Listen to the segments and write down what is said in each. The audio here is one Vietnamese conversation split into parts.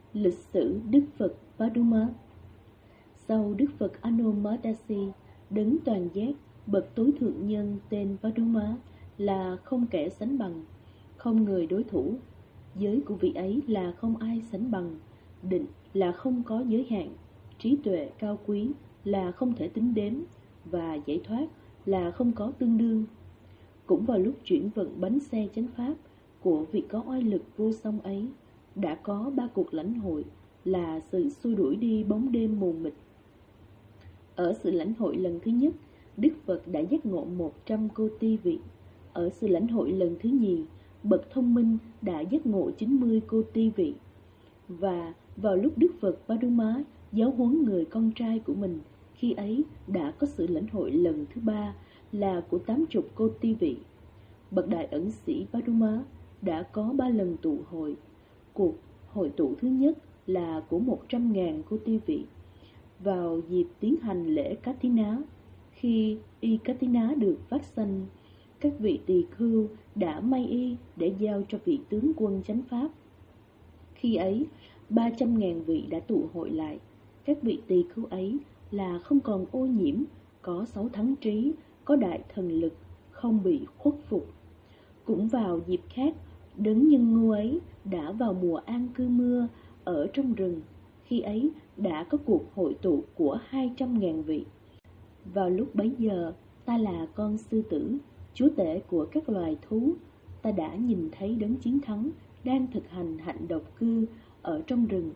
Lịch sử Đức Phật Paduma. Sau Đức Phật Anomadasi, đấng toàn giác, bậc tối thượng nhân tên Paduma là không kẻ sánh bằng, không người đối thủ. Giới của vị ấy là không ai sánh bằng, định là không có giới hạn, trí tuệ cao quý là không thể tính đếm, và giải thoát là không có tương đương. Cũng vào lúc chuyển vận bánh xe chánh pháp của vị có oai lực vô song ấy, đã có 3 cuộc lãnh hội là sự xua đuổi đi bóng đêm mù mịt. Ở sự lãnh hội lần thứ nhất, Đức Phật đã giác ngộ 100 cô ti vị. Ở sự lãnh hội lần thứ nhì, bậc thông minh đã giác ngộ 90 cô ti vị. Và vào lúc Đức Phật Paduma giáo huấn người con trai của mình, khi ấy đã có sự lãnh hội lần thứ ba là của 80 cô ti vị. Bậc đại ẩn sĩ Paduma đã có 3 lần tụ hội. Cuộc hội tụ thứ nhất là của 100.000 cô ti vị vào dịp tiến hành lễ Katina. Khi y Katina được phát sanh, các vị tỳ khưu đã may y để giao cho vị tướng quân chánh pháp. Khi ấy 300.000 vị đã tụ hội lại. Các vị tỳ khưu ấy là không còn ô nhiễm, có 6 thắng trí, có đại thần lực, không bị khuất phục. Cũng vào dịp khác, đấng nhân ngu ấy đã vào mùa an cư mưa ở trong rừng. Khi ấy đã có cuộc hội tụ của 200.000 vị. Vào lúc bấy giờ, ta là con sư tử, chúa tể của các loài thú. Ta đã nhìn thấy đấng chiến thắng đang thực hành hạnh độc cư ở trong rừng.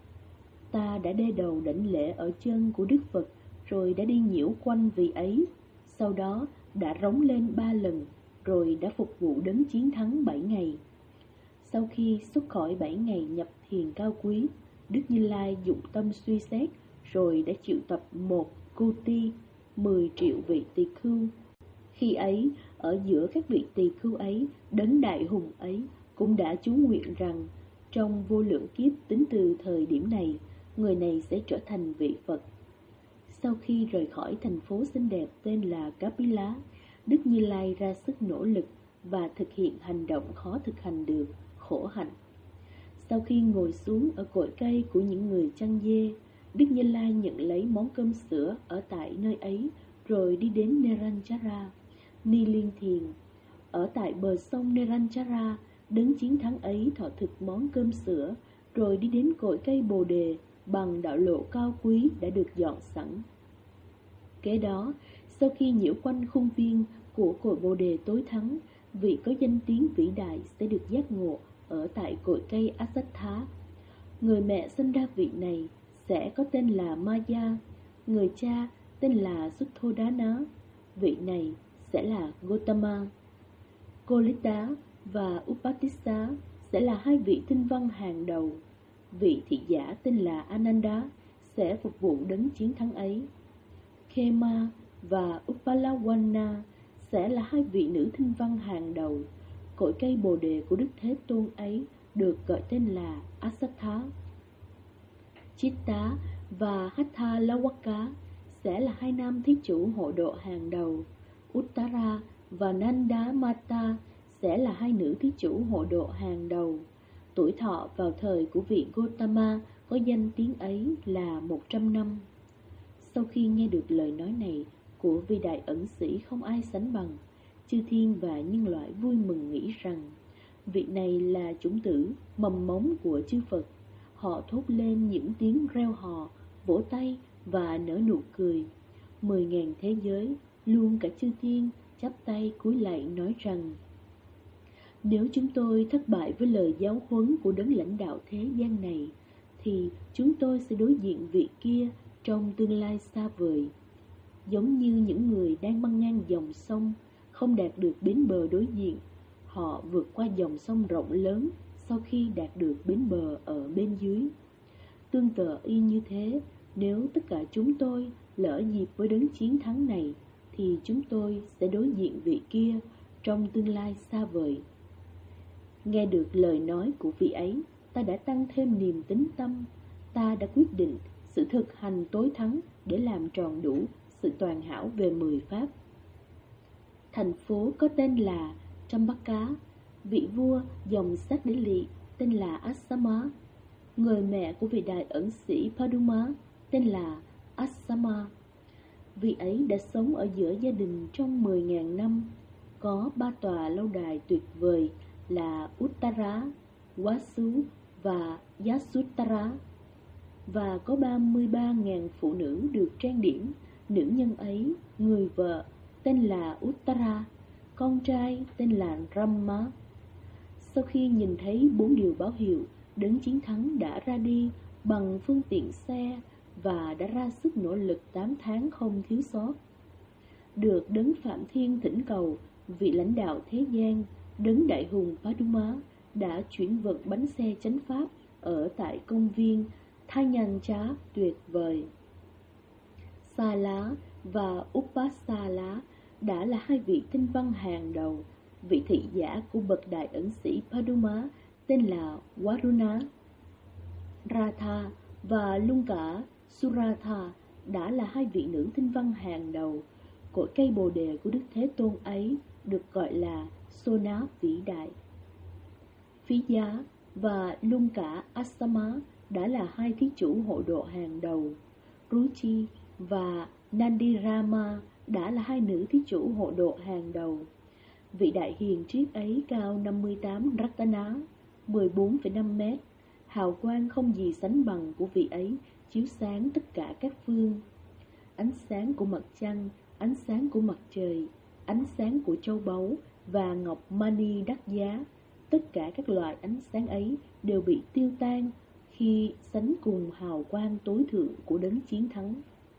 Ta đã đê đầu đảnh lễ ở chân của Đức Phật, rồi đã đi nhiễu quanh vị ấy. Sau đó đã rống lên 3 lần, rồi đã phục vụ đấng chiến thắng 7 ngày. Sau khi xuất khỏi 7 ngày nhập thiền cao quý, Đức Như Lai dụng tâm suy xét, rồi đã triệu tập 1 cô ti, 10 triệu vị tỳ khưu. Khi ấy, ở giữa các vị tỳ khưu ấy, đấng đại hùng ấy cũng đã chú nguyện rằng, trong vô lượng kiếp tính từ thời điểm này, người này sẽ trở thành vị Phật. Sau khi rời khỏi thành phố xinh đẹp tên là Kapila, Đức Như Lai ra sức nỗ lực và thực hiện hành động khó thực hành được, khổ hạnh. Sau khi ngồi xuống ở cội cây của những người chăn dê, Đức Như Lai nhận lấy món cơm sữa ở tại nơi ấy, rồi đi đến Neranjara, Ni Liên Thiền. Ở tại bờ sông Neranjara, đấng chiến thắng ấy thọ thực món cơm sữa, rồi đi đến cội cây Bồ Đề bằng đạo lộ cao quý đã được dọn sẵn. Kế đó, sau khi nhiễu quanh khuôn viên của cội Bồ Đề tối thắng, vị có danh tiếng vĩ đại sẽ được giác ngộ ở tại cội cây Asattha. Người mẹ sinh ra vị này sẽ có tên là Maya, người cha tên là Sutthodana, vị này sẽ là Gotama. Kolita và Upatissa sẽ là 2 vị tinh văn hàng đầu. Vị thị giả tên là Ananda sẽ phục vụ đấng chiến thắng ấy. Khema và Uppalawana sẽ là 2 vị nữ tinh văn hàng đầu. Cội cây Bồ Đề của Đức Thế Tôn ấy được gọi tên là Asattha. Chitta và Hatha Lawaka sẽ là 2 nam thí chủ hộ độ hàng đầu. Uttara và Nanda Mata sẽ là 2 nữ thí chủ hộ độ hàng đầu. Tuổi thọ vào thời của vị Gotama có danh tiếng ấy là 100 năm. Sau khi nghe được lời nói này của vị đại ẩn sĩ không ai sánh bằng, chư thiên và nhân loại vui mừng nghĩ rằng vị này là chủng tử mầm mống của chư Phật. Họ thốt lên những tiếng reo hò, vỗ tay và nở nụ cười. 10.000 thế giới, luôn cả chư thiên, chắp tay cúi lạy nói rằng: nếu chúng tôi thất bại với lời giáo huấn của đấng lãnh đạo thế gian này, thì chúng tôi sẽ đối diện vị kia trong tương lai xa vời. Giống như những người đang băng ngang dòng sông, không đạt được bến bờ đối diện, họ vượt qua dòng sông rộng lớn sau khi đạt được bến bờ ở bên dưới. Tương tự y như thế, nếu tất cả chúng tôi lỡ dịp với đấng chiến thắng này, thì chúng tôi sẽ đối diện vị kia trong tương lai xa vời. Nghe được lời nói của vị ấy, ta đã tăng thêm niềm tín tâm. Ta đã quyết định sự thực hành tối thắng để làm tròn đủ sự toàn hảo về 10 pháp. Thành phố có tên là Trambaka. Vị vua dòng Sát Đế Lị tên là Asama. Người mẹ của vị đại ẩn sĩ Paduma tên là Asama. Vị ấy đã sống ở giữa gia đình trong 10.000 năm, có 3 tòa lâu đài tuyệt vời là Uttara, Vasu và Yasuttara, và có 33.000 phụ nữ được trang điểm. Nữ nhân ấy, người vợ tên là Uttara, con trai tên là Rama. Sau khi nhìn thấy 4 điều báo hiệu, đấng chiến thắng đã ra đi bằng phương tiện xe và đã ra sức nỗ lực 8 tháng không thiếu sót. Được đấng Phạm Thiên thỉnh cầu, vị lãnh đạo thế gian, đấng đại hùng Paduma đã chuyển vận bánh xe chánh pháp ở tại công viên Thayancha tuyệt vời. Sala và Upasala đã là 2 vị tinh văn hàng đầu. Vị thị giả của bậc đại ẩn sĩ Paduma tên là Varuna. Ratha và Lunka Suratha đã là 2 vị nữ tinh văn hàng đầu. Cội cây bồ đề của Đức Thế Tôn ấy được gọi là Sona vĩ đại. Phí Giá và Lunka Asama đã là 2 thí chủ hộ độ hàng đầu. Ruchi và Nandirama đã là 2 nữ thí chủ hộ độ hàng đầu. Vị đại hiền triết ấy cao 58 Ratana, 14,5 mét. Hào quang không gì sánh bằng của vị ấy chiếu sáng tất cả các phương. Ánh sáng của mặt trăng, ánh sáng của mặt trời, ánh sáng của châu báu và ngọc mani đắt giá, tất cả các loại ánh sáng ấy đều bị tiêu tan khi sánh cùng hào quang tối thượng của đấng chiến thắng.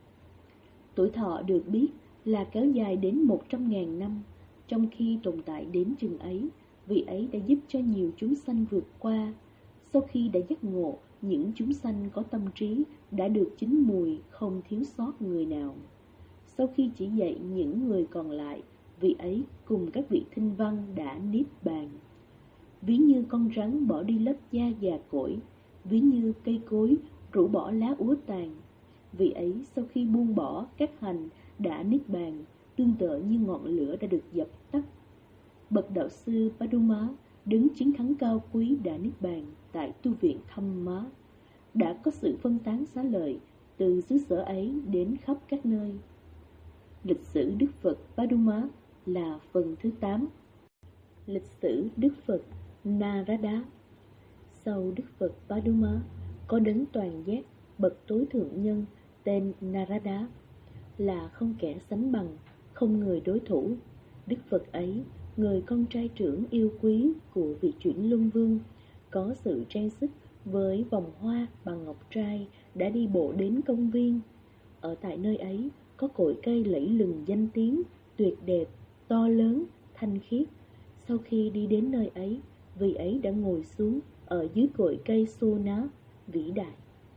Tuổi thọ được biết là kéo dài đến 100.000 năm. Trong khi tồn tại đến chừng ấy, vị ấy đã giúp cho nhiều chúng sanh vượt qua. Sau khi đã giác ngộ, những chúng sanh có tâm trí đã được chín mùi, không thiếu sót người nào. Sau khi chỉ dạy những người còn lại, vị ấy cùng các vị thinh văn đã niết bàn. Ví như con rắn bỏ đi lớp da già cỗi, ví như cây cối rũ bỏ lá úa tàn, vị ấy sau khi buông bỏ các hành đã niết bàn, tương tự như ngọn lửa đã được dập tắt. Bậc đạo sư Paduma, đứng chiến thắng cao quý đã niết bàn tại tu viện Dhamma, đã có sự phân tán xá lợi từ xứ sở ấy đến khắp các nơi. Lịch sử Đức Phật Paduma là phần thứ 8. Lịch sử Đức Phật Narada. Sau Đức Phật Paduma, có đấng toàn giác, bậc tối thượng nhân tên Narada, là không kẻ sánh bằng, không người đối thủ. Đức Phật ấy, người con trai trưởng yêu quý của vị chuyển luân vương, có sự trang sức với vòng hoa bằng ngọc trai, đã đi bộ đến công viên. Ở tại nơi ấy có cội cây lẫy lừng danh tiếng, tuyệt đẹp, to lớn, thanh khiết. Sau khi đi đến nơi ấy, vị ấy đã ngồi xuống ở dưới cội cây Sona vĩ đại.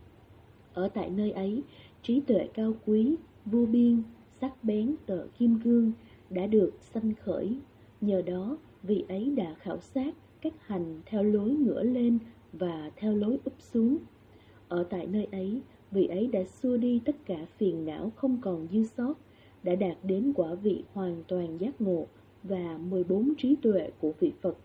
Ở tại nơi ấy, trí tuệ cao quý, vô biên, sắc bén tựa kim cương đã được sanh khởi. Nhờ đó, vị ấy đã khảo sát các hành theo lối ngửa lên và theo lối úp xuống. Ở tại nơi ấy, vị ấy đã xua đi tất cả phiền não không còn dư sót, đã đạt đến quả vị hoàn toàn giác ngộ và 14 trí tuệ của vị Phật.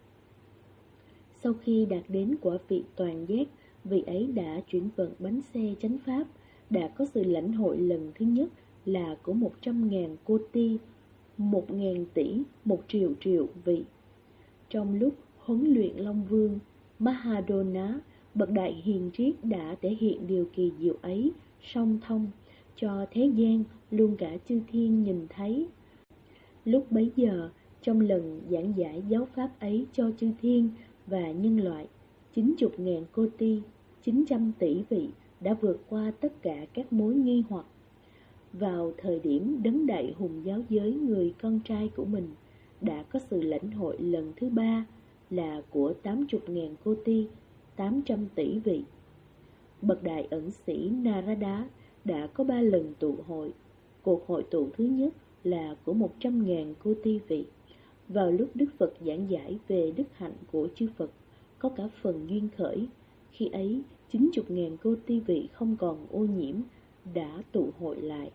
Sau khi đạt đến quả vị toàn giác, vị ấy đã chuyển vận bánh xe chánh pháp, đã có sự lãnh hội lần thứ nhất là của 100.000 cô ti, 1.000 tỷ, 1 triệu triệu vị. Trong lúc huấn luyện Long Vương, Mahadona, bậc đại hiền triết đã thể hiện điều kỳ diệu ấy song thông cho thế gian luôn cả chư thiên nhìn thấy. Lúc bấy giờ, trong lần giảng giải giáo pháp ấy cho chư thiên và nhân loại, 90.000 cô ti, 900 tỷ vị đã vượt qua tất cả các mối nghi hoặc. Vào thời điểm đấng đại hùng giáo giới người con trai của mình đã có sự lãnh hội lần thứ 3 là của 80.000 cô ti, 800 tỷ vị. Bậc đại ẩn sĩ Narada đã có 3 lần tụ hội. Cuộc hội tụ thứ nhất là của 100.000 cô ti vị. Vào lúc Đức Phật giảng giải về đức hạnh của chư Phật, có cả phần duyên khởi. Khi ấy, 90.000 cô ti vị không còn ô nhiễm đã tụ hội lại.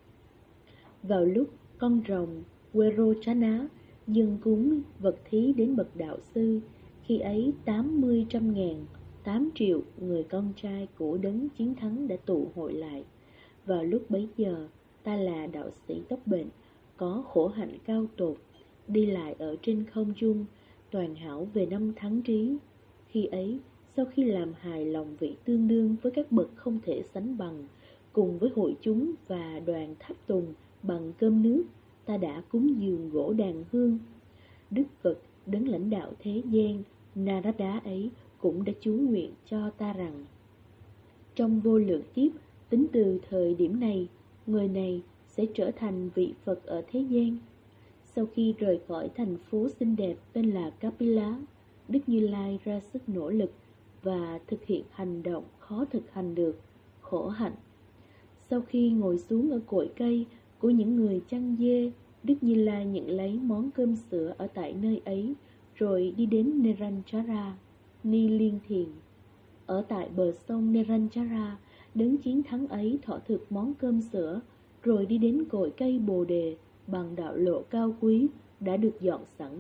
Vào lúc con rồng Querochana dâng cúng vật thí đến bậc đạo sư, khi ấy 80 trăm ngàn 8 triệu người con trai của đấng chiến thắng đã tụ hội lại. Vào lúc bấy giờ, ta là đạo sĩ tóc bệnh, có khổ hạnh cao tột, đi lại ở trên không trung, toàn hảo về năm tháng trí. Khi ấy, sau khi làm hài lòng vị tương đương với các bậc không thể sánh bằng, cùng với hội chúng và đoàn tháp tùng bằng cơm nước, ta đã cúng dường gỗ đàn hương. Đức Phật, đấng lãnh đạo thế gian, Narada ấy cũng đã chú nguyện cho ta rằng, trong vô lượng kiếp, tính từ thời điểm này, người này sẽ trở thành vị Phật ở thế gian. Sau khi rời khỏi thành phố xinh đẹp tên là Kapila, Đức Như Lai ra sức nỗ lực và thực hiện hành động khó thực hành được, khổ hạnh. Sau khi ngồi xuống ở cội cây của những người chăn dê, Đức Như Lai nhận lấy món cơm sữa ở tại nơi ấy, rồi đi đến Neranjara, Ni Liên Thiền. Ở tại bờ sông Neranjara, đấng chiến thắng ấy thọ thực món cơm sữa, rồi đi đến cội cây Bồ Đề bằng đạo lộ cao quý đã được dọn sẵn.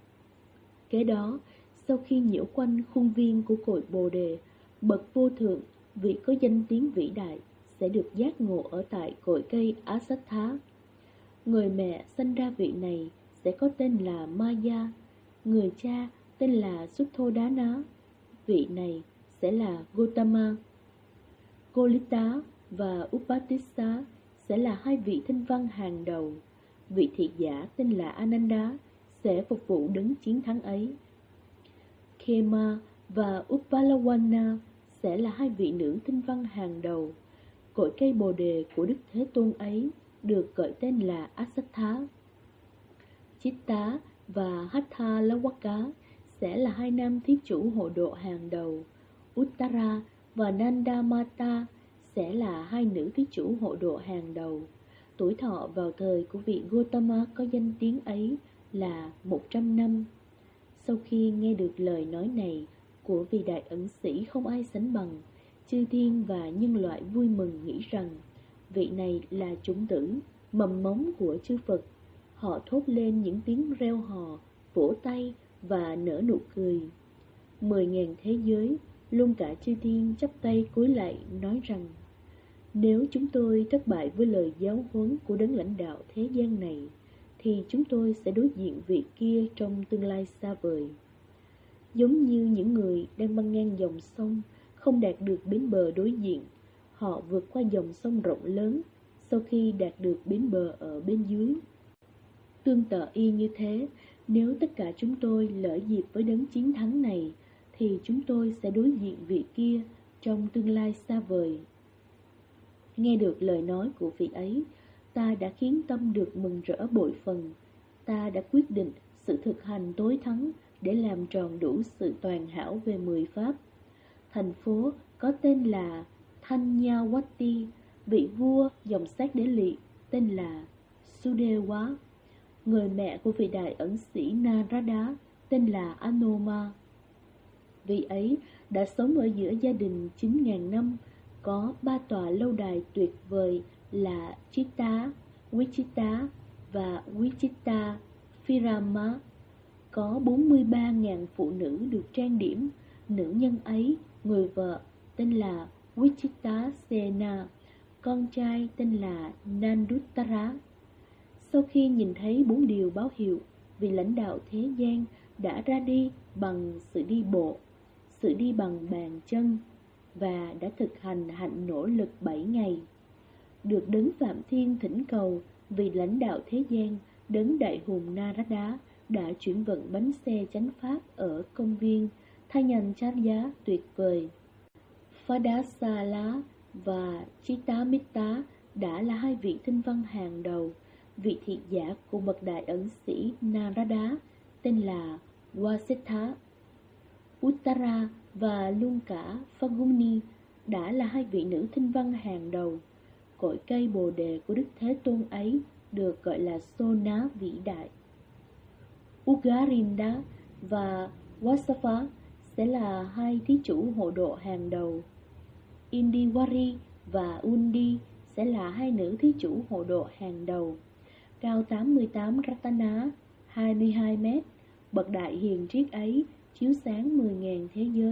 Kế đó, sau khi nhiễu quanh khuôn viên của cội Bồ Đề, bậc vô thượng, vị có danh tiếng vĩ đại, sẽ được giác ngộ ở tại cội cây Asattha. Người mẹ sinh ra vị này sẽ có tên là Maya, người cha tên là Sutthodana, vị này sẽ là Gotama. Kolita và Upatissa sẽ là hai vị thinh văn hàng đầu. Vị thị giả tên là Ananda sẽ phục vụ đấng chiến thắng ấy. Khema và Uppalawana sẽ là hai vị nữ thinh văn hàng đầu. Cội cây Bồ Đề của Đức Thế Tôn ấy được gọi tên là Asattha. Chitta và Hathalawaka sẽ là hai nam thí chủ hộ độ hàng đầu. Uttara và Nandamata sẽ là hai nữ thí chủ hộ độ hàng đầu. Tuổi thọ vào thời của vị Gotama có danh tiếng ấy là 100 năm. Sau khi nghe được lời nói này của vị đại ẩn sĩ không ai sánh bằng, chư thiên và nhân loại vui mừng nghĩ rằng vị này là chủng tử, mầm mống của chư Phật. Họ thốt lên những tiếng reo hò, vỗ tay và nở nụ cười. 10.000 thế giới, luôn cả chư thiên chắp tay cúi lạy nói rằng, nếu chúng tôi thất bại với lời giáo huấn của đấng lãnh đạo thế gian này, thì chúng tôi sẽ đối diện vị kia trong tương lai xa vời. Giống như những người đang băng ngang dòng sông, không đạt được bến bờ đối diện, họ vượt qua dòng sông rộng lớn sau khi đạt được bến bờ ở bên dưới. Tương tự y như thế, nếu tất cả chúng tôi lỡ dịp với đấng chiến thắng này, thì chúng tôi sẽ đối diện vị kia trong tương lai xa vời. Nghe được lời nói của vị ấy, ta đã khiến tâm được mừng rỡ bội phần. Ta đã quyết định sự thực hành tối thắng để làm tròn đủ sự toàn hảo về 10 pháp. Thành phố có tên là Thanyawati, vị vua dòng Sát Đế Lị tên là Sudewa, người mẹ của vị đại ẩn sĩ Narada tên là Anoma. Vị ấy đã sống ở giữa gia đình 9.000 năm, có 3 tòa lâu đài tuyệt vời là Chitta, Wichitta và Wichitta Firama. Có 43.000 phụ nữ được trang điểm. Nữ nhân ấy, người vợ tên là Wichitta Sena, con trai tên là Nanduttara. Sau khi nhìn thấy 4 điều báo hiệu, vị lãnh đạo thế gian đã ra đi bằng sự đi bộ, sự đi bằng bàn chân và đã thực hành hạnh nỗ lực 7 ngày. Được đấng Phạm Thiên thỉnh cầu, vị lãnh đạo thế gian, đấng đại hùng Narada đã chuyển vận bánh xe chánh pháp ở công viên Thanyacharya tuyệt vời. Phadasala và Chittamita đã là hai vị thinh văn hàng đầu. Vị thị giả của bậc đại ẩn sĩ Narada tên là Wasetha. Uttara và luôn cả Phaguni đã là hai vị nữ thinh văn hàng đầu. Cội cây Bồ Đề của Đức Thế Tôn ấy được gọi là Sona vĩ đại. Ugarinda và Wasapa sẽ là hai thí chủ hộ độ hàng đầu. Indiwari và Undi sẽ là hai nữ thí chủ hộ độ hàng đầu. Cao 88 Ratana, 22 mét, bậc đại hiền triết ấy chiếu sáng 10.000 thế giới,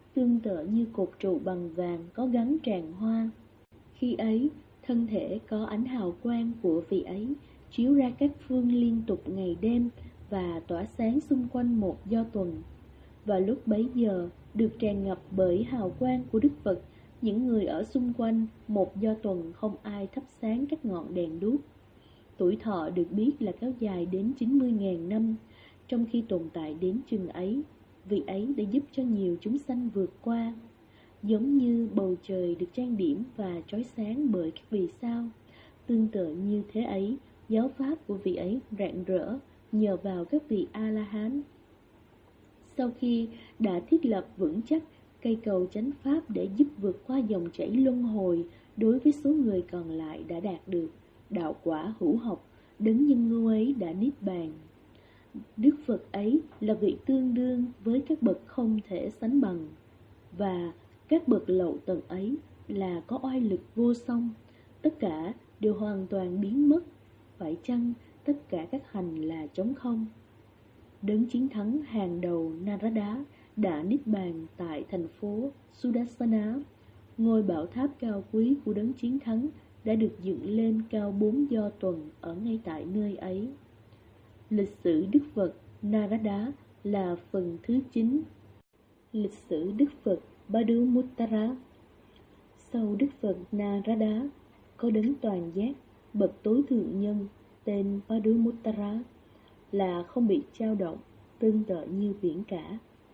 tương tự như cột trụ bằng vàng có gắn tràng hoa. Khi ấy, thân thể có ánh hào quang của vị ấy chiếu ra các phương liên tục ngày đêm và tỏa sáng xung quanh một do tuần. Và lúc bấy giờ, được tràn ngập bởi hào quang của Đức Phật, những người ở xung quanh một do tuần không ai thắp sáng các ngọn đèn đuốc. Tuổi thọ được biết là kéo dài đến 90.000 năm. Trong khi tồn tại đến chừng ấy, vị ấy đã giúp cho nhiều chúng sanh vượt qua. Giống như bầu trời được trang điểm và chói sáng bởi các vì sao, tương tự như thế ấy, giáo pháp của vị ấy rạng rỡ nhờ vào các vị A-la-hán. Sau khi đã thiết lập vững chắc cây cầu chánh pháp để giúp vượt qua dòng chảy luân hồi, đối với số người còn lại đã đạt được đạo quả hữu học, đấng nhân ngưu ấy đã niết bàn. Đức Phật ấy là vị tương đương với các bậc không thể sánh bằng, và các bậc lậu tận ấy là có oai lực vô song, tất cả đều hoàn toàn biến mất. Phải chăng tất cả các hành là trống không? Đấng chiến thắng hàng đầu Narada đã niết bàn tại thành phố Sudarsana. Ngôi bảo tháp cao quý của đấng chiến thắng đã được dựng lên cao 4 do tuần ở ngay tại nơi ấy. Lịch sử Đức Phật Narada là phần thứ 9. Lịch sử Đức Phật Padumuttara. Sau Đức Phật Narada, có đấng toàn giác, bậc tối thượng nhân tên Padumuttara, là không bị dao động, tương tự như biển cả.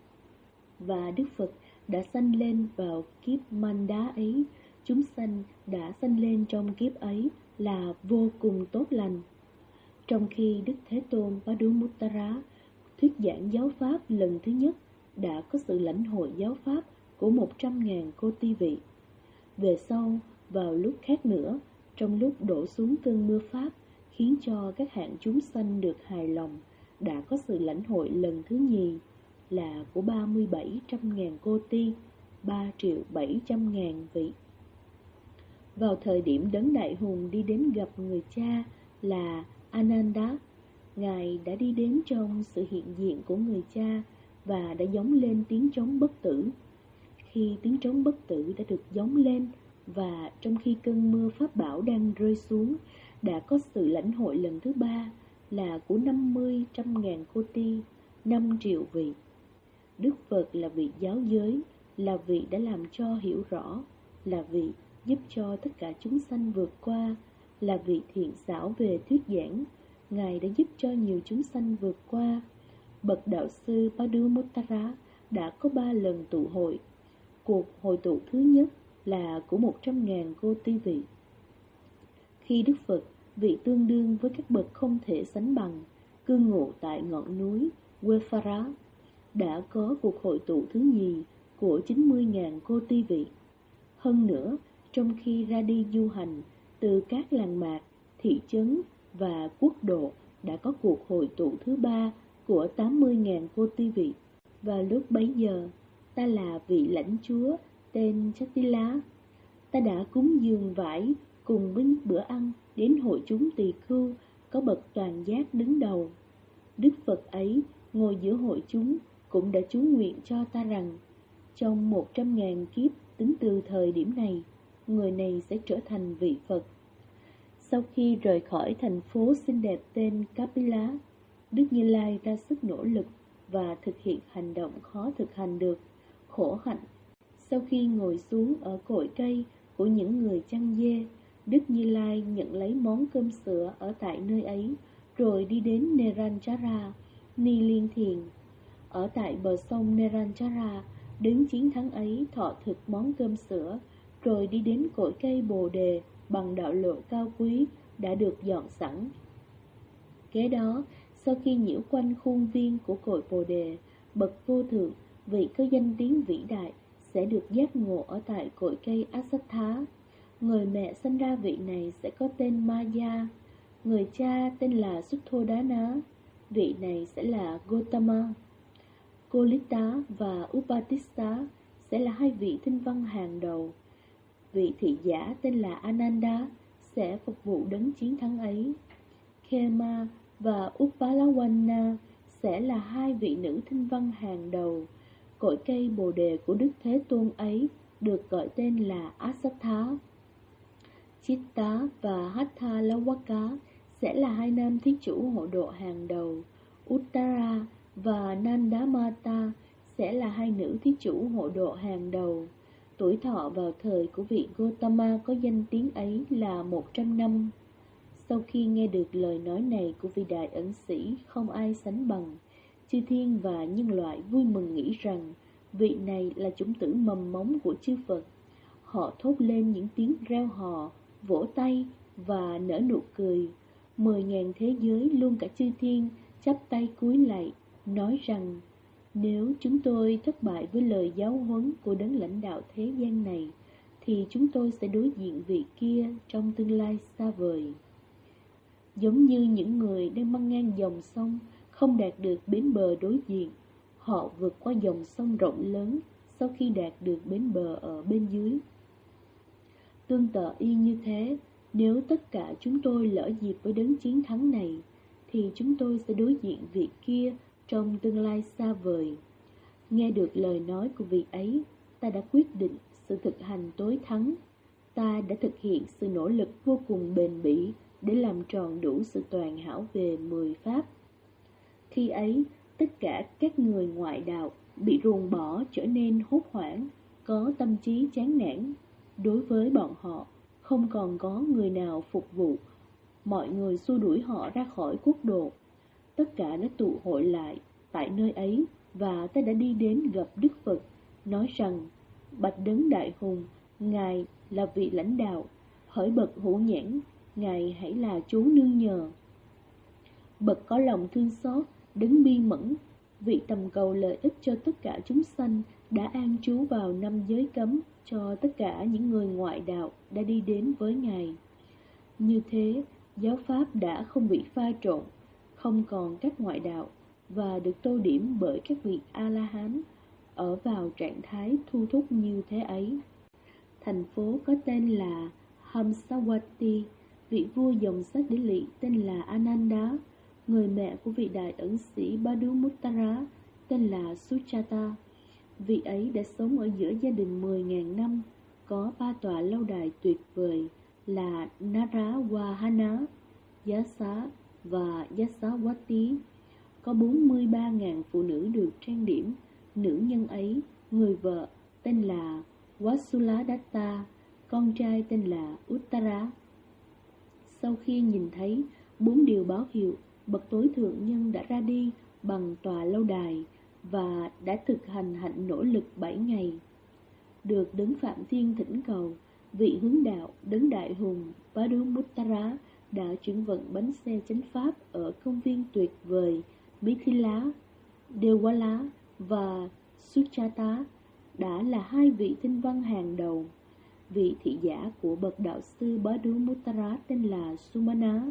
Và Đức Phật đã sanh lên vào kiếp Manda ấy. Chúng sanh đã sanh lên trong kiếp ấy là vô cùng tốt lành. Trong khi Đức Thế Tôn Padumuttara thuyết giảng giáo pháp lần thứ nhất, đã có sự lãnh hội giáo pháp của 100.000 cô ti vị. Về sau, vào lúc khác nữa, trong lúc đổ xuống cơn mưa pháp, khiến cho các hạng chúng sanh được hài lòng, đã có sự lãnh hội lần thứ nhì, là của 37.000 cô ti, 3.700.000 vị. Vào thời điểm đấng đại hùng đi đến gặp người cha là Ananda, Ngài đã đi đến trong sự hiện diện của người cha và đã gióng lên tiếng trống bất tử. Khi tiếng trống bất tử đã được gióng lên, và trong khi cơn mưa pháp bảo đang rơi xuống, đã có sự lãnh hội lần thứ ba, là của 50.000 cô ti, 5 triệu vị. Đức Phật là vị giáo giới, là vị đã làm cho hiểu rõ, là vị giúp cho tất cả chúng sanh vượt qua, là vị thiện xảo về thuyết giảng. Ngài đã giúp cho nhiều chúng sanh vượt qua. Bậc đạo sư Padumuttara đã có 3 lần tụ hội. Cuộc hội tụ thứ nhất là của 100.000 cô ti vị. Khi Đức Phật, vị tương đương với các bậc không thể sánh bằng, cư ngụ tại ngọn núi Wefara, đã có cuộc hội tụ thứ nhì của 90.000 cô ti vị. Hơn nữa, trong khi ra đi du hành từ các làng mạc, thị trấn và quốc độ, đã có cuộc hội tụ thứ ba của 80.000 cô ti vị. Và lúc bấy giờ, ta là vị lãnh chúa tên Chatila. Ta đã cúng dường vải cùng với bữa ăn đến hội chúng tỳ khưu có bậc toàn giác đứng đầu. Đức Phật ấy ngồi giữa hội chúng cũng đã chú nguyện cho ta rằng, trong 100.000 kiếp tính từ thời điểm này, người này sẽ trở thành vị Phật. Sau khi rời khỏi thành phố xinh đẹp tên Kapila, Đức Như Lai ra sức nỗ lực và thực hiện hành động khó thực hành được, khổ hạnh. Sau khi ngồi xuống ở cội cây của những người chăn dê, Đức Như Lai nhận lấy món cơm sữa ở tại nơi ấy, rồi đi đến Neranjara, Ni Liên Thiền. Ở tại bờ sông Neranjara, đấng chiến thắng ấy thọ thực món cơm sữa, rồi đi đến cội cây Bồ Đề bằng đạo lộ cao quý đã được dọn sẵn. Kế đó, sau khi nhiễu quanh khuôn viên của cội Bồ Đề, bậc vô thượng, vị có danh tiếng vĩ đại, sẽ được giác ngộ ở tại cội cây Asattha. Người mẹ sinh ra vị này sẽ có tên Maya, người cha tên là Sutthodana, vị này sẽ là Gotama. Kolita và Upatissa sẽ là 2 vị tinh văn hàng đầu. Vị thị giả tên là Ananda sẽ phục vụ đấng chiến thắng ấy. Khema và Uppalawanna sẽ là 2 vị nữ tinh văn hàng đầu. Cội cây Bồ đề của Đức Thế Tôn ấy được gọi tên là Asatha. Chitta và Hatha Lawaka sẽ là hai nam thí chủ hộ độ hàng đầu. Uttara và Nandamata sẽ là hai nữ thí chủ hộ độ hàng đầu. Tuổi thọ vào thời của vị Gotama có danh tiếng ấy là 100 năm. Sau khi nghe được lời nói này của vị đại ẩn sĩ không ai sánh bằng, chư thiên và nhân loại vui mừng nghĩ rằng vị này là chủng tử mầm mống của chư Phật. Họ thốt lên những tiếng reo hò, vỗ tay và nở nụ cười. 10.000 thế giới luôn cả chư thiên chắp tay cúi lạy, nói rằng nếu chúng tôi thất bại với lời giáo huấn của đấng lãnh đạo thế gian này, thì chúng tôi sẽ đối diện vị kia trong tương lai xa vời. Giống như những người đang băng ngang dòng sông không đạt được bến bờ đối diện, họ vượt qua dòng sông rộng lớn sau khi đạt được bến bờ ở bên dưới. Tương tự y như thế, nếu tất cả chúng tôi lỡ dịp với đấng chiến thắng này, thì chúng tôi sẽ đối diện vị kia trong tương lai xa vời. Nghe được lời nói của vị ấy, ta đã quyết định sự thực hành tối thắng. Ta đã thực hiện sự nỗ lực vô cùng bền bỉ để làm tròn đủ sự toàn hảo về 10 pháp. Khi ấy, tất cả các người ngoại đạo bị ruồng bỏ trở nên hốt hoảng, có tâm trí chán nản. Đối với bọn họ, không còn có người nào phục vụ. Mọi người xua đuổi họ ra khỏi quốc độ. Tất cả đã tụ hội lại tại nơi ấy, và ta đã đi đến gặp Đức Phật, nói rằng: Bạch Đấng Đại Hùng, Ngài là vị lãnh đạo, hỡi bậc hữu nhãn, Ngài hãy là chú nương nhờ. Bậc có lòng thương xót, Đấng bi mẫn, vị tầm cầu lợi ích cho tất cả chúng sanh, đã an trú vào năm giới cấm cho tất cả những người ngoại đạo đã đi đến với Ngài. Như thế, giáo pháp đã không bị pha trộn, không còn các ngoại đạo, và được tô điểm bởi các vị A-la-hán ở vào trạng thái thu thúc như thế ấy. Thành phố có tên là Hamsawati, vị vua dòng sách đế lị tên là Ananda, người mẹ của vị đại ẩn sĩ Badumuttara tên là Suchata. Vị ấy đã sống ở giữa gia đình 10.000 năm, có 3 tòa lâu đài tuyệt vời là Narawahana, Yasa và Yasawati. Có 43.000 phụ nữ được trang điểm. Nữ nhân ấy, người vợ tên là Vasuladatta, con trai tên là Uttara. Sau khi nhìn thấy 4 điều báo hiệu, bậc tối thượng nhân đã ra đi bằng tòa lâu đài và đã thực hành hạnh nỗ lực 7 ngày. Được đấng Phạm Thiên thỉnh cầu, vị hướng đạo đấng Đại Hùng Padumuttara đã chuyển vận bánh xe chánh pháp ở công viên tuyệt vời Mithila, Dewala và Suchata đã là hai vị tinh văn hàng đầu. Vị thị giả của bậc đạo sư Badumuttara tên là Sumana,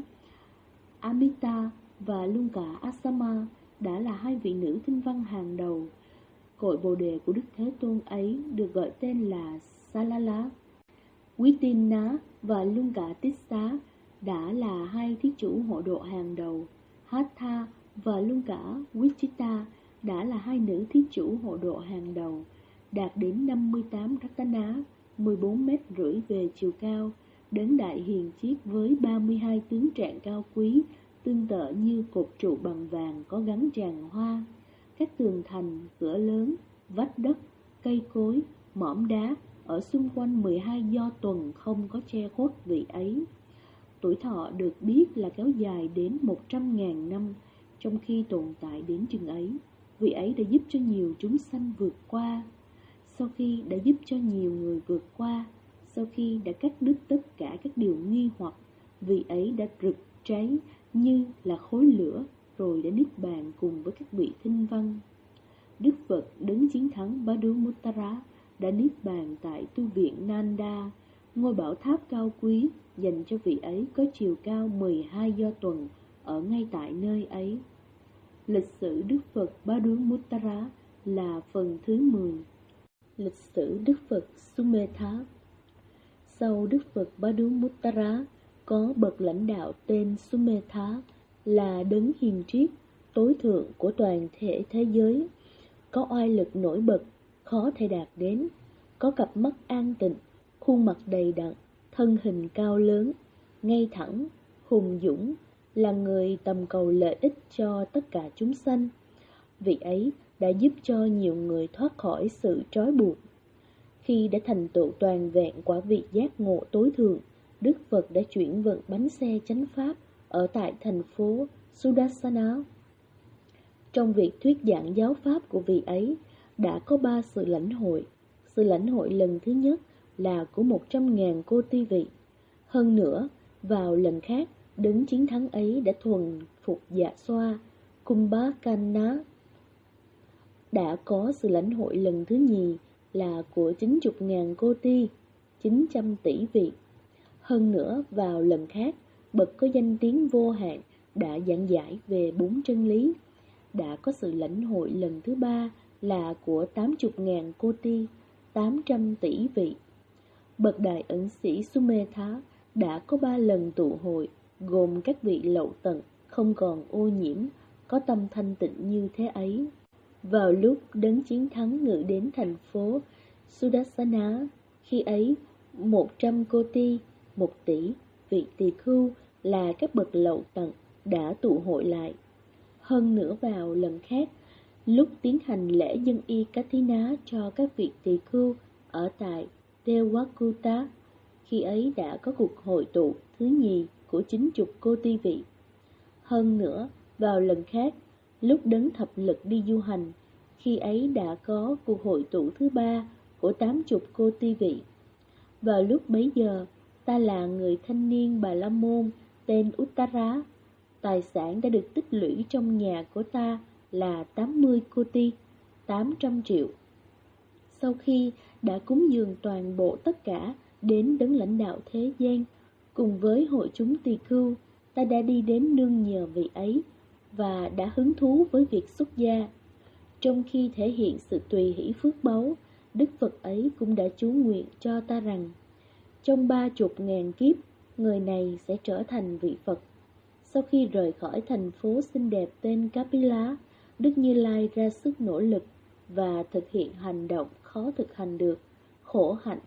Amita và luôn cả Asama đã là hai vị nữ tinh văn hàng đầu. Cội bồ đề của Đức Thế Tôn ấy được gọi tên là Salala. Vitinna và luôn cả Tissa đã là hai thí chủ hộ độ hàng đầu. Hatha và luôn cả Wichita đã là hai nữ thí chủ hộ độ hàng đầu, đạt đến 58 Ratana, 14 mét rưỡi về chiều cao, đấng đại hiền chiết với 32 tướng trạng cao quý, tương tự như cột trụ bằng vàng có gắn tràng hoa. Các tường thành, cửa lớn, vách đất, cây cối, mỏm đá ở xung quanh 12 do tuần không có che khuất vị ấy. Tuổi thọ được biết là kéo dài đến 100.000 năm. Trong khi tồn tại đến chừng ấy, vị ấy đã giúp cho nhiều chúng sanh vượt qua. Sau khi đã giúp cho nhiều người vượt qua, sau khi đã cắt đứt tất cả các điều nghi hoặc, vị ấy đã rực cháy như là khối lửa, rồi đã niết bàn cùng với các vị thinh văn. Đức Phật đấng chiến thắng Badumuttara đã niết bàn tại tu viện Nanda, ngôi bảo tháp cao quý dành cho vị ấy có chiều cao 12 do tuần ở ngay tại nơi ấy. Lịch sử Đức Phật Badumuttara là phần thứ 10. Lịch sử Đức Phật Sumetha. Sau Đức Phật Badumuttara có bậc lãnh đạo tên Sumetha, là đấng hiền triết tối thượng của toàn thể thế giới. có oai lực nổi bật, khó thể đạt đến, có cặp mắt an tịnh, khuôn mặt đầy đặn, thân hình cao lớn, ngay thẳng, hùng dũng, là người tầm cầu lợi ích cho tất cả chúng sanh. Vị ấy đã giúp cho nhiều người thoát khỏi sự trói buộc. Khi đã thành tựu toàn vẹn quả vị giác ngộ tối thượng, Đức Phật đã chuyển vận bánh xe chánh pháp ở tại thành phố Sudarsana. Trong việc thuyết giảng giáo pháp của vị ấy, đã có 3 sự lãnh hội. Sự lãnh hội lần thứ nhất là của 100.000 cô ti vị. Hơn nữa, vào lần khác, đấng chiến thắng ấy đã thuần phục dạ xoa, Kumbhakarna. Đã có sự lãnh hội lần thứ nhì là của 90.000 cô ti, 900 tỷ vị. Hơn nữa, vào lần khác, bậc có danh tiếng vô hạn đã giảng giải về 4 chân lý. Đã có sự lãnh hội lần thứ ba là của 80.000 cô ti, 800 tỷ vị. Bậc đại ẩn sĩ Sumetha đã có 3 lần tụ hội, gồm các vị lậu tận, không còn ô nhiễm, có tâm thanh tịnh như thế ấy. Vào lúc đấng chiến thắng ngự đến thành phố Sudarsana, khi ấy 100 cô ti, 1 tỷ vị tỳ khưu là các bậc lậu tận đã tụ hội lại. Hơn nữa vào lần khác, lúc tiến hành lễ dân y Kathina cho các vị tỳ khưu ở tại Tewakuta, khi ấy đã có cuộc hội tụ thứ nhì của 90 cô ti vị. Hơn nữa, vào lần khác, lúc đấng thập lực đi du hành, khi ấy đã có cuộc hội tụ thứ ba của 80 cô ti vị. Vào lúc bấy giờ, ta là người thanh niên Bà La Môn tên Uttara. Tài sản đã được tích lũy trong nhà của ta là 80 cô ti, 800 triệu. Sau khi đã cúng dường toàn bộ tất cả đến đấng lãnh đạo thế gian, cùng với hội chúng tỳ khưu, ta đã đi đến nương nhờ vị ấy và đã hứng thú với việc xuất gia. Trong khi thể hiện sự tùy hỷ phước báu, Đức Phật ấy cũng đã chú nguyện cho ta rằng, trong 30.000 kiếp, người này sẽ trở thành vị Phật. Sau khi rời khỏi thành phố xinh đẹp tên Kapila, Đức Như Lai ra sức nỗ lực và thực hiện hành động khó thực hành được, khổ hạnh.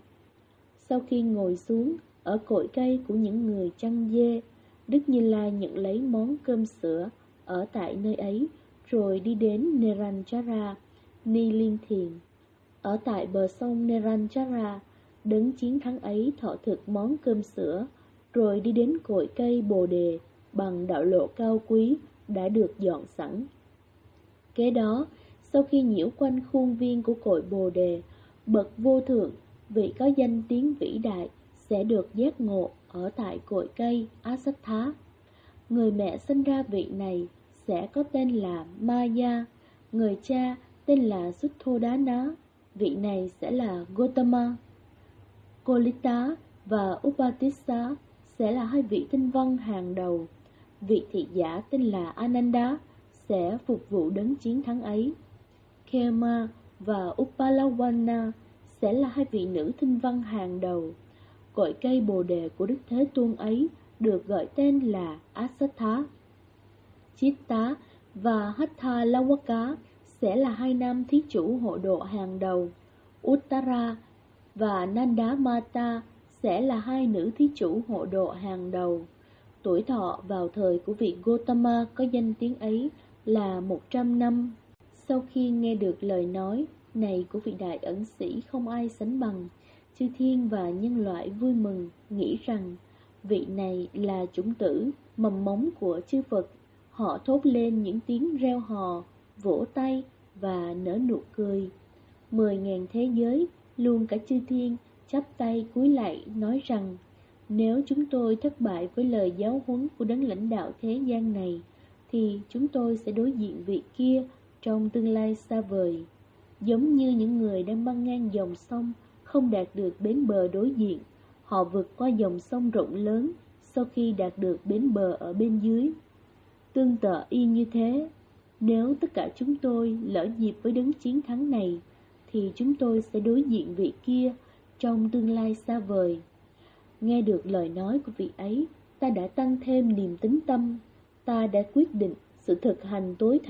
Sau khi ngồi xuống ở cội cây của những người chăn dê, Đức Như Lai nhận lấy món cơm sữa ở tại nơi ấy, rồi đi đến Neranjara, Ni Liên Thiền. Ở tại bờ sông Neranjara, đấng chiến thắng ấy thọ thực món cơm sữa, rồi đi đến cội cây Bồ Đề bằng đạo lộ cao quý đã được dọn sẵn. Kế đó, sau khi nhiễu quanh khuôn viên của cội Bồ Đề, bậc vô thượng, vị có danh tiếng vĩ đại, sẽ được giác ngộ ở tại cội cây Asattha. Người mẹ sinh ra vị này sẽ có tên là Maya, người cha tên là Sutthodana, vị này sẽ là Gotama. Kolita và Upatissa sẽ là 2 vị tinh văn hàng đầu. Vị thị giả tên là Ananda sẽ phục vụ đấng chiến thắng ấy. Khema và Upalawana sẽ là 2 vị nữ tinh văn hàng đầu. Cội cây Bồ Đề của Đức Thế Tôn ấy được gọi tên là Asattha. Chitta và Hatha Lawaka sẽ là 2 nam thí chủ hộ độ hàng đầu. Uttara và Nanda Mata sẽ là 2 nữ thí chủ hộ độ hàng đầu. Tuổi thọ vào thời của vị Gotama có danh tiếng ấy là 100 năm. Sau khi nghe được lời nói này của vị đại ẩn sĩ không ai sánh bằng, chư thiên và nhân loại vui mừng, nghĩ rằng vị này là chủng tử, mầm mống của chư Phật. Họ thốt lên những tiếng reo hò, vỗ tay và nở nụ cười. 10.000 thế giới, luôn cả chư thiên, chắp tay cúi lạy nói rằng, nếu chúng tôi thất bại với lời giáo huấn của đấng lãnh đạo thế gian này, thì chúng tôi sẽ đối diện vị kia trong tương lai xa vời. Giống như những người đang băng ngang dòng sông, không đạt được bến bờ đối diện, họ vượt qua dòng sông rộng lớn sau khi đạt được bến bờ ở bên dưới. Tương tự y như thế, nếu tất cả chúng tôi lỡ dịp với đấng chiến thắng này, thì chúng tôi sẽ đối diện vị kia trong tương lai xa vời. Nghe được lời nói của vị ấy, ta đã tăng thêm niềm tín tâm. Ta đã quyết định sự thực hành tối thắng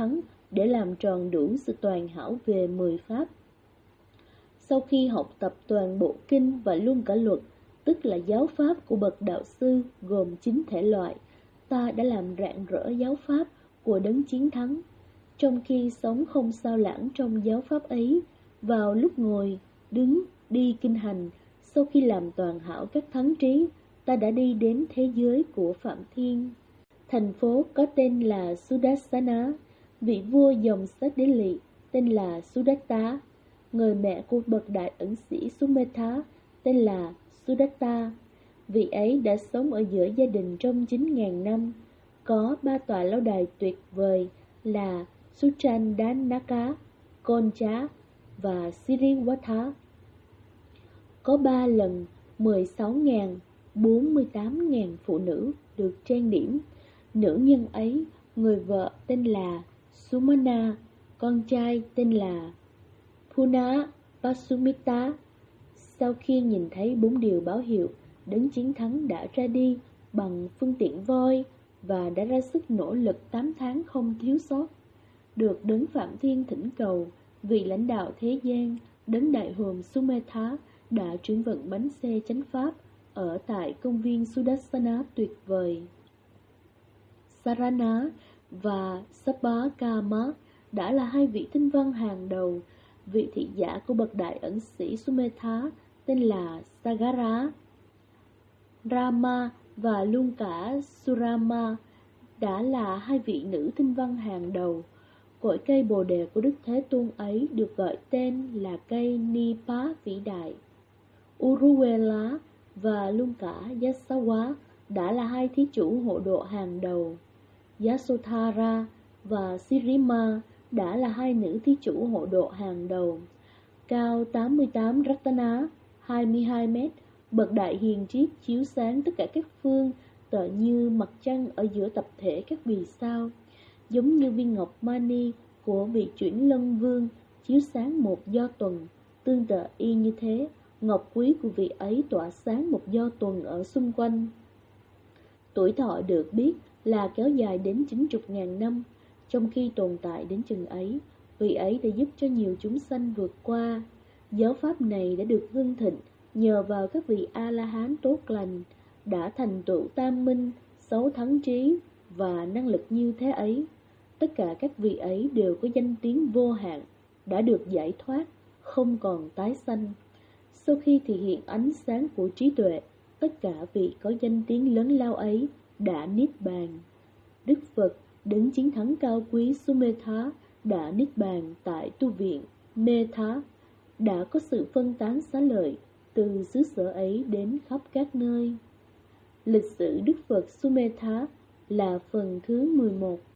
để làm tròn đủ sự toàn hảo về 10 pháp. Sau khi học tập toàn bộ kinh và luôn cả luật, tức là giáo pháp của bậc đạo sư gồm 9 thể loại, ta đã làm rạng rỡ giáo pháp của đấng chiến thắng. Trong khi sống không sao lãng trong giáo pháp ấy, vào lúc ngồi, đứng, đi kinh hành, sau khi làm toàn hảo các thắng trí, ta đã đi đến thế giới của Phạm Thiên. Thành phố có tên là Sudarsana, vị vua dòng sát đế lỵ tên là Sudatta, người mẹ của bậc đại ẩn sĩ Sumetha tên là Sudatta. Vị ấy đã sống ở giữa gia đình trong 9.000 năm, có 3 tòa lâu đài tuyệt vời là Suchandanaka, Koncha và Siriwatha. Có 3 lần 16.000, 48.000 phụ nữ được trang điểm. Nữ nhân ấy, người vợ tên là Sumana, con trai tên là Puna Vasumita. Sau khi nhìn thấy 4 điều báo hiệu, đấng chiến thắng đã ra đi bằng phương tiện voi và đã ra sức nỗ lực 8 tháng không thiếu sót. Được đấng Phạm Thiên thỉnh cầu, vị lãnh đạo thế gian, đấng đại hồn Sumetha đã chuyển vận bánh xe chánh pháp ở tại công viên Sudarsana tuyệt vời. Sarana và Sabakama đã là 2 vị tinh văn hàng đầu. Vị thị giả của bậc đại ẩn sĩ Sumetha tên là Sagara. Rama và luôn cả Surama đã là 2 vị nữ tinh văn hàng đầu. Cội cây bồ đề của Đức Thế Tôn ấy được gọi tên là cây Nipa vĩ đại. Uruwela và luôn cả Yasawa đã là 2 thí chủ hộ độ hàng đầu. Yasodhara và Sirima đã là 2 nữ thí chủ hộ độ hàng đầu. Cao 88 Ratana, 22 mét, bậc đại hiền triết chiếu sáng tất cả các phương, tựa như mặt trăng ở giữa tập thể các vì sao, giống như viên ngọc mani của vị chuyển lân vương chiếu sáng một do tuần. Tương tự y như thế, ngọc quý của vị ấy tỏa sáng một do tuần ở xung quanh. Tuổi thọ được biết là kéo dài đến 90.000 năm. Trong khi tồn tại đến chừng ấy, vị ấy đã giúp cho nhiều chúng sanh vượt qua. Giáo pháp này đã được hưng thịnh nhờ vào các vị A-la-hán tốt lành, đã thành tựu tam minh, 6 thắng trí và năng lực như thế ấy. Tất cả các vị ấy đều có danh tiếng vô hạn, đã được giải thoát, không còn tái sanh. Sau khi thể hiện ánh sáng của trí tuệ, tất cả vị có danh tiếng lớn lao ấy đã niết bàn. Đức Phật, đấng chiến thắng cao quý Sumetha, đã niết bàn tại tu viện Metha, đã có sự phân tán xá lợi từ xứ sở ấy đến khắp các nơi. Lịch sử Đức Phật Sumetha là phần thứ 11.